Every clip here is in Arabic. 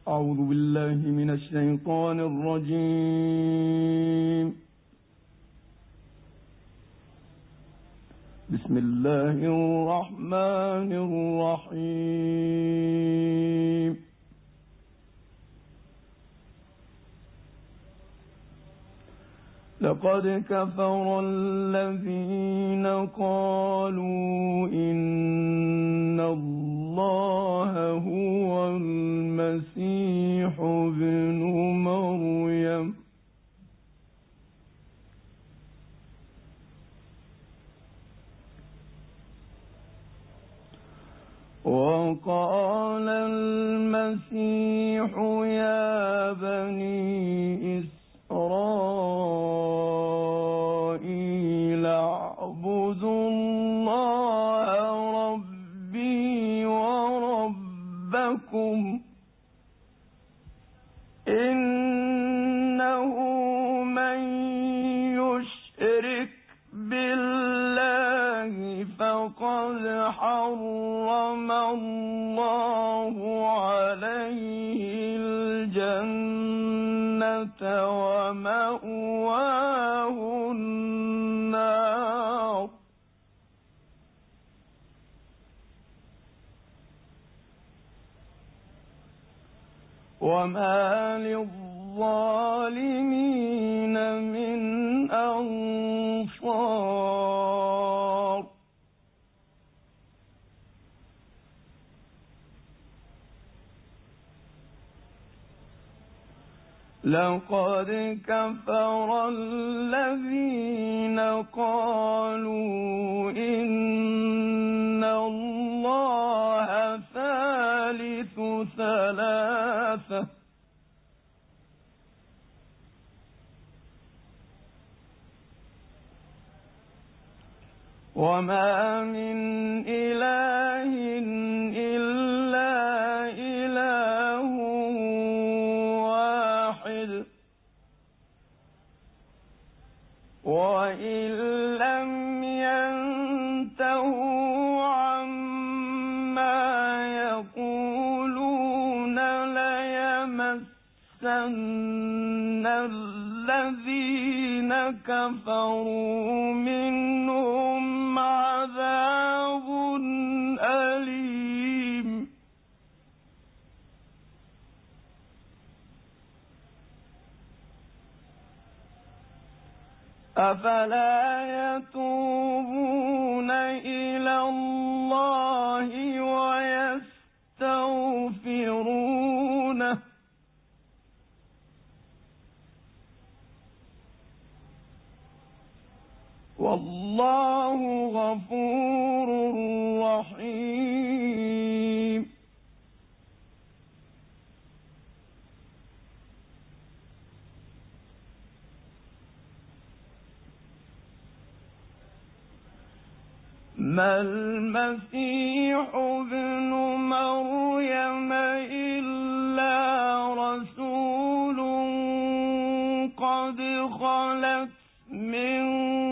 أعوذ بالله من الشيطان الرجيم. بسم الله الرحمن الرحيم. لقد كفر الذين قالوا إن الله هو المسيح ابن مريم وقال المسيح يا بني إسرائيل اعبدوا الله ربي وربكم إنه من يشرك بالله فقد حرم الله عليه الجنة ومأواه النار وما للظالمين من أنصار. لقد كفر الذين قالوا إن الله ثالث ثلاثة وما من إله إلا إله واحد وإن لم ينتهوا عما يقولون ليمسن الذين كفروا منهم عذاب أليم. أفلا يتوبون إلى الله ويستغفرونه والله غفور رحيم. ما المسيح ابن مريم إلا رسول قد خلت من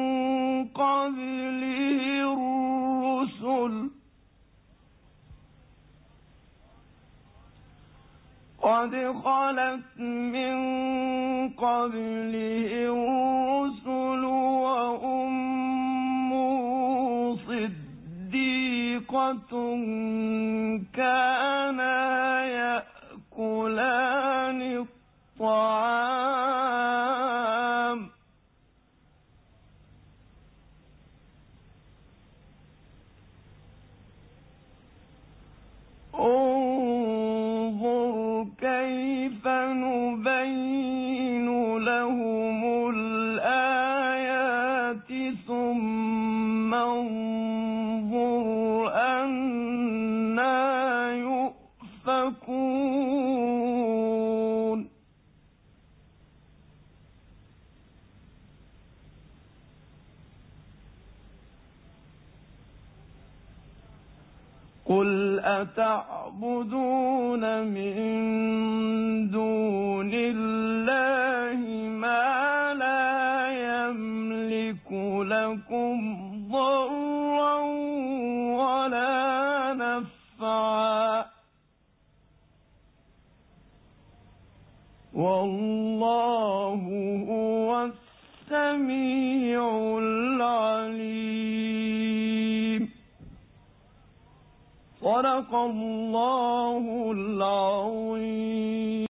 قبله الرسل وأمه صديقة كانا يأكلان الطعام انظر كيف نبين لهم الآيات ثم انظر أنى يؤفكون. قل أتعبدون من دون الله ما لا يملك لكم ضرا ولا نفعا والله هو السميع العليم. صدق الله العظيم.